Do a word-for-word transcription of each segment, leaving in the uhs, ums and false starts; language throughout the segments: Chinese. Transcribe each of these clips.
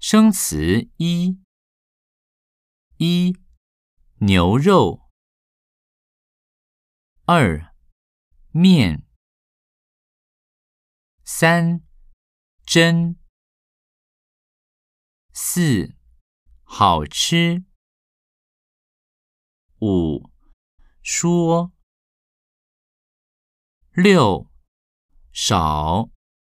生词一：一、牛肉；二、面；三、蒸；四、好吃；五、说；六、少；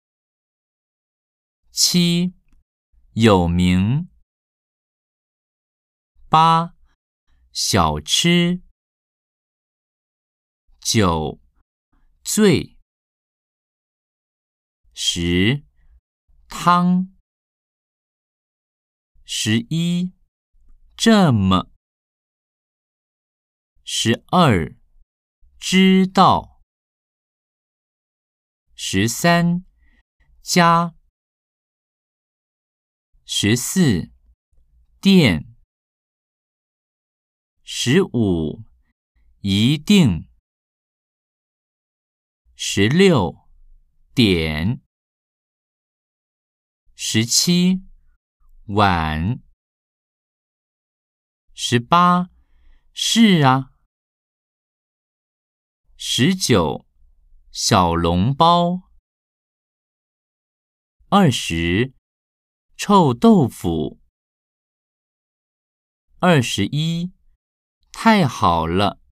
七、有名；八、小吃；九、醉；十、汤；十一、这么；十二、知道；十三、加；十四、电；十五、一定；十六、点；十七、碗；十八、是啊；十九、小笼包；二十、臭豆腐；二十一、太好了。